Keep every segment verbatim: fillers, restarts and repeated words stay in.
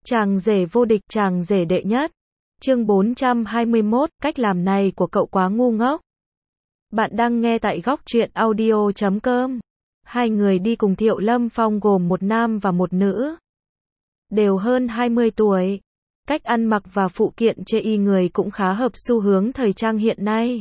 Chàng rể vô địch, chàng rể đệ nhất. Chương bốn trăm hai mươi mốt, cách làm này của cậu quá ngu ngốc. Bạn đang nghe tại góc truyện audio chấm com. Hai người đi cùng Thiệu Lâm Phong gồm một nam và một nữ. Đều hơn hai mươi tuổi. Cách ăn mặc và phụ kiện chê y người cũng khá hợp xu hướng thời trang hiện nay.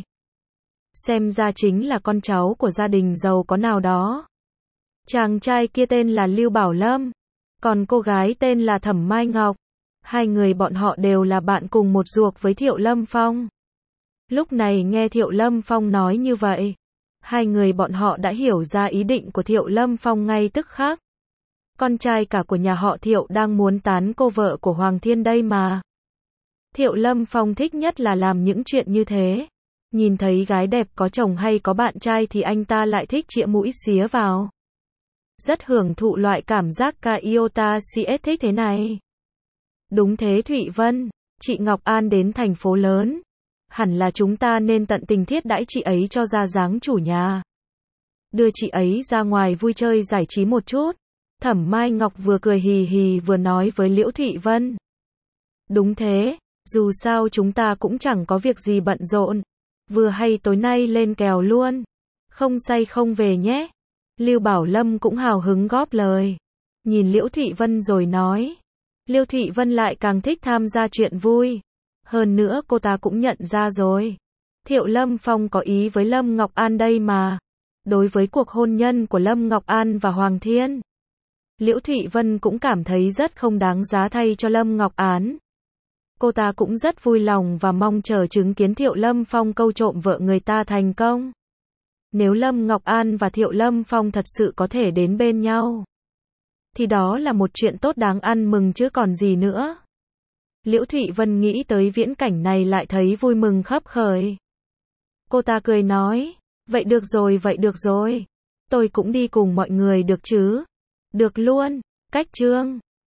Xem ra chính là con cháu của gia đình giàu có nào đó. Chàng trai kia tên là Lưu Bảo Lâm, còn cô gái tên là Thẩm Mai Ngọc. Hai người bọn họ đều là bạn cùng một ruột với Thiệu Lâm Phong. Lúc này nghe Thiệu Lâm Phong nói như vậy, hai người bọn họ đã hiểu ra ý định của Thiệu Lâm Phong ngay tức khắc. Con trai cả của nhà họ Thiệu đang muốn tán cô vợ của Hoàng Thiên đây mà. Thiệu Lâm Phong thích nhất là làm những chuyện như thế. Nhìn thấy gái đẹp có chồng hay có bạn trai thì anh ta lại thích chĩa mũi xía vào. Rất hưởng thụ loại cảm giác ca iota cs thích thế này. Đúng thế Thụy Vân, chị Ngọc An đến thành phố lớn. Hẳn là chúng ta nên tận tình thiết đãi chị ấy cho ra dáng chủ nhà. Đưa chị ấy ra ngoài vui chơi giải trí một chút. Thẩm Mai Ngọc vừa cười hì hì vừa nói với Liễu Thụy Vân. Đúng thế, dù sao chúng ta cũng chẳng có việc gì bận rộn. Vừa hay tối nay lên kèo luôn. Không say không về nhé. Lưu Bảo Lâm cũng hào hứng góp lời. Nhìn Liễu Thụy Vân rồi nói. Liễu Thụy Vân lại càng thích tham gia chuyện vui. Hơn nữa cô ta cũng nhận ra rồi. Thiệu Lâm Phong có ý với Lâm Ngọc An đây mà. Đối với cuộc hôn nhân của Lâm Ngọc An và Hoàng Thiên, Liễu Thụy Vân cũng cảm thấy rất không đáng giá thay cho Lâm Ngọc An. Cô ta cũng rất vui lòng và mong chờ chứng kiến Thiệu Lâm Phong câu trộm vợ người ta thành công. Nếu Lâm Ngọc An và Thiệu Lâm Phong thật sự có thể đến bên nhau, thì đó là một chuyện tốt đáng ăn mừng chứ còn gì nữa. Liễu Thụy Vân nghĩ tới viễn cảnh này lại thấy vui mừng khấp khởi. Cô ta cười nói, vậy được rồi, vậy được rồi. Tôi cũng đi cùng mọi người được chứ? Được luôn, cách trương.